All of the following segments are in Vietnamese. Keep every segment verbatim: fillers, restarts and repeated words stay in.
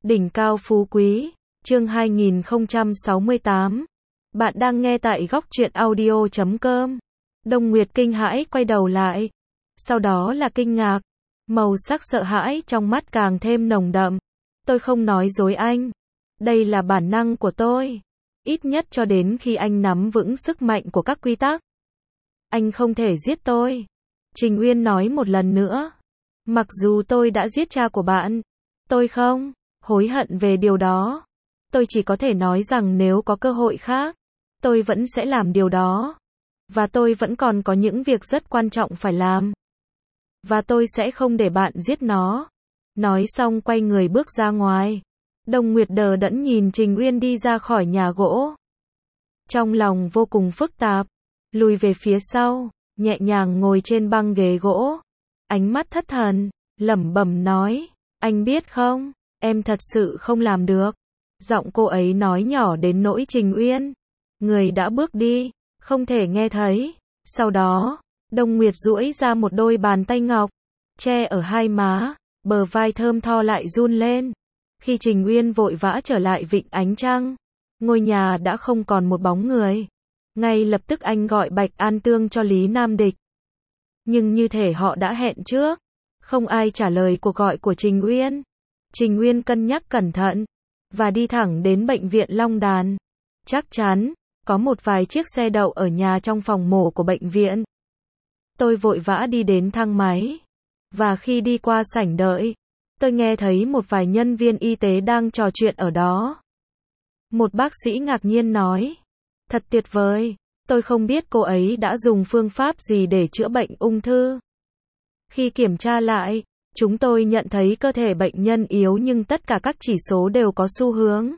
Đỉnh cao phú quý, chương hai nghìn không trăm sáu mươi tám. Bạn đang nghe tại góc truyện audio chấm com. Đông Nguyệt kinh hãi quay đầu lại. Sau đó là kinh ngạc. Màu sắc sợ hãi trong mắt càng thêm nồng đậm. Tôi không nói dối anh. Đây là bản năng của tôi. Ít nhất cho đến khi anh nắm vững sức mạnh của các quy tắc. Anh không thể giết tôi. Trình Uyên nói một lần nữa. Mặc dù tôi đã giết cha của bạn, tôi không hối hận về điều đó. Tôi chỉ có thể nói rằng nếu có cơ hội khác, tôi vẫn sẽ làm điều đó. Và tôi vẫn còn có những việc rất quan trọng phải làm. Và tôi sẽ không để bạn giết nó. Nói xong quay người bước ra ngoài. Đông Nguyệt đờ đẫn nhìn Trình Uyên đi ra khỏi nhà gỗ. Trong lòng vô cùng phức tạp, lùi về phía sau, nhẹ nhàng ngồi trên băng ghế gỗ. Ánh mắt thất thần, lẩm bẩm nói, anh biết không, em thật sự không làm được. Giọng cô ấy nói nhỏ đến nỗi Trình Uyên, người đã bước đi, không thể nghe thấy. Sau đó, Đông Nguyệt duỗi ra một đôi bàn tay ngọc, che ở hai má, bờ vai thơm tho lại run lên. Khi Trình Uyên vội vã trở lại vịnh ánh trăng, ngôi nhà đã không còn một bóng người. Ngay lập tức anh gọi Bạch An Tương cho Lý Nam Địch. Nhưng như thể họ đã hẹn trước, không ai trả lời cuộc gọi của Trình Uyên. Trình Uyên cân nhắc cẩn thận, và đi thẳng đến bệnh viện Long Đàn. Chắc chắn, có một vài chiếc xe đậu ở nhà trong phòng mổ của bệnh viện. Tôi vội vã đi đến thang máy. Và khi đi qua sảnh đợi, tôi nghe thấy một vài nhân viên y tế đang trò chuyện ở đó. Một bác sĩ ngạc nhiên nói, thật tuyệt vời, tôi không biết cô ấy đã dùng phương pháp gì để chữa bệnh ung thư. Khi kiểm tra lại, chúng tôi nhận thấy cơ thể bệnh nhân yếu nhưng tất cả các chỉ số đều có xu hướng.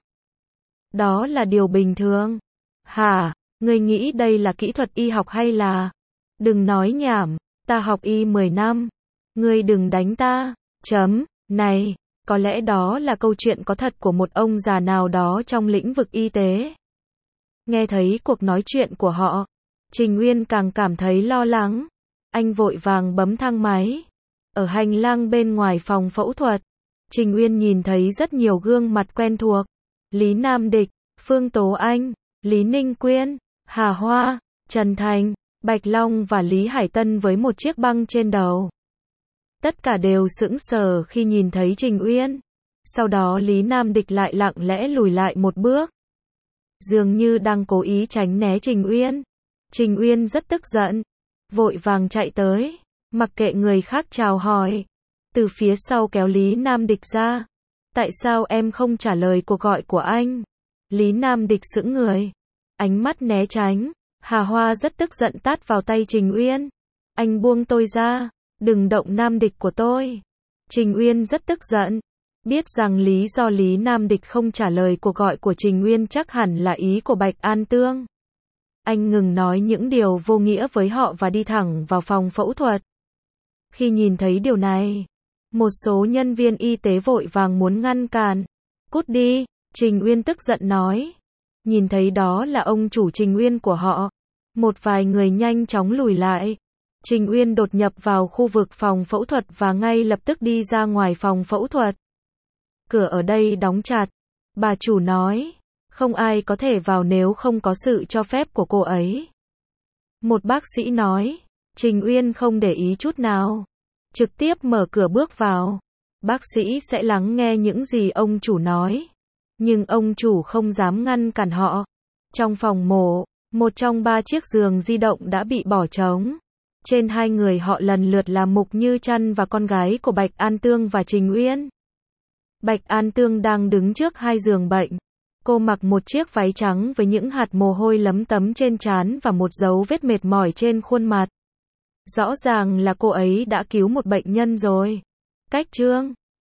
Đó là điều bình thường. Hả, ngươi nghĩ đây là kỹ thuật y học hay là... Đừng nói nhảm, ta học y mười năm. Ngươi đừng đánh ta. Chấm, này, có lẽ đó là câu chuyện có thật của một ông già nào đó trong lĩnh vực y tế. Nghe thấy cuộc nói chuyện của họ, Trình Uyên càng cảm thấy lo lắng. Anh vội vàng bấm thang máy. Ở hành lang bên ngoài phòng phẫu thuật, Trình Uyên nhìn thấy rất nhiều gương mặt quen thuộc. Lý Nam Địch, Phương Tố Anh, Lý Ninh Quyên, Hà Hoa, Trần Thành, Bạch Long và Lý Hải Tân với một chiếc băng trên đầu. Tất cả đều sững sờ khi nhìn thấy Trình Uyên. Sau đó Lý Nam Địch lại lặng lẽ lùi lại một bước, dường như đang cố ý tránh né Trình Uyên. Trình Uyên rất tức giận, vội vàng chạy tới, mặc kệ người khác chào hỏi, từ phía sau kéo Lý Nam Địch ra. Tại sao em không trả lời cuộc gọi của anh? Lý Nam Địch sững người, ánh mắt né tránh. Hà Hoa rất tức giận tát vào tay Trình Uyên. Anh buông tôi ra, đừng động Nam Địch của tôi. Trình Uyên rất tức giận, biết rằng lý do Lý Nam Địch không trả lời cuộc gọi của Trình Uyên chắc hẳn là ý của Bạch An Tương. Anh ngừng nói những điều vô nghĩa với họ và đi thẳng vào phòng phẫu thuật. Khi nhìn thấy điều này, một số nhân viên y tế vội vàng muốn ngăn cản. Cút đi, Trình Uyên tức giận nói. Nhìn thấy đó là ông chủ Trình Uyên của họ, một vài người nhanh chóng lùi lại. Trình Uyên đột nhập vào khu vực phòng phẫu thuật và ngay lập tức đi ra ngoài phòng phẫu thuật. Cửa ở đây đóng chặt. Bà chủ nói, không ai có thể vào nếu không có sự cho phép của cô ấy. Một bác sĩ nói, Trình Uyên không để ý chút nào, trực tiếp mở cửa bước vào. Bác sĩ sẽ lắng nghe những gì ông chủ nói, nhưng ông chủ không dám ngăn cản họ. Trong phòng mổ, một trong ba chiếc giường di động đã bị bỏ trống. Trên hai người họ lần lượt là Mục Như Trăn và con gái của Bạch An Tương và Trình Uyên. Bạch An Tương đang đứng trước hai giường bệnh. Cô mặc một chiếc váy trắng với những hạt mồ hôi lấm tấm trên trán và một dấu vết mệt mỏi trên khuôn mặt. Rõ ràng là cô ấy đã cứu một bệnh nhân rồi. Cách trương,